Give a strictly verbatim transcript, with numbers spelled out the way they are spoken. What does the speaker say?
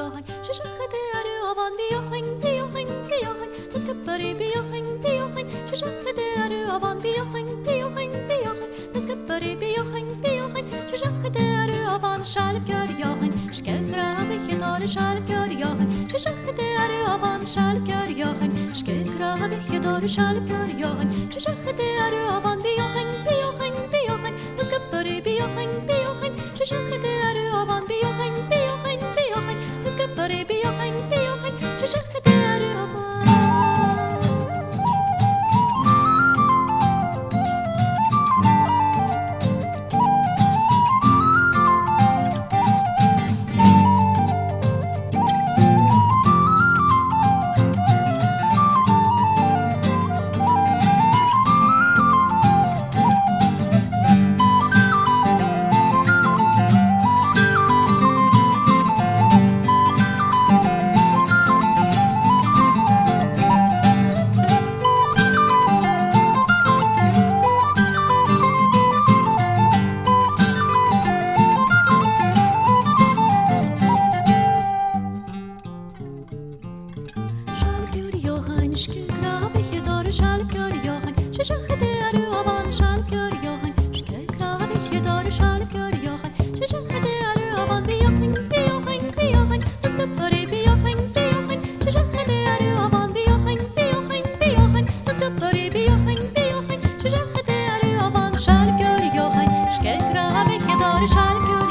Johan, Shashakate Aru Avan Biohan, Biohan, Biohan, Naskapari Biohan, Biohan, Shashakate Aru Avan Biohan, Biohan, Biohan, Naskapari Biohan, Biohan, Shashakate Aru Avan Shalkar Johan, Skekra Vikidar Shalkar Johan, Shashakate Aru Avan Shalkar Johan, Skekra Vikidar Shalkar Johan, Shashakate Aru Avan Biohan, Biohan, Biohan, Naskapari Biohan, Biohan, Shashakate Aru Avan Biohan, Biohan, Biohan, Naskapari Biohan, Biohan, Shashakate Aru Avan. Shalkar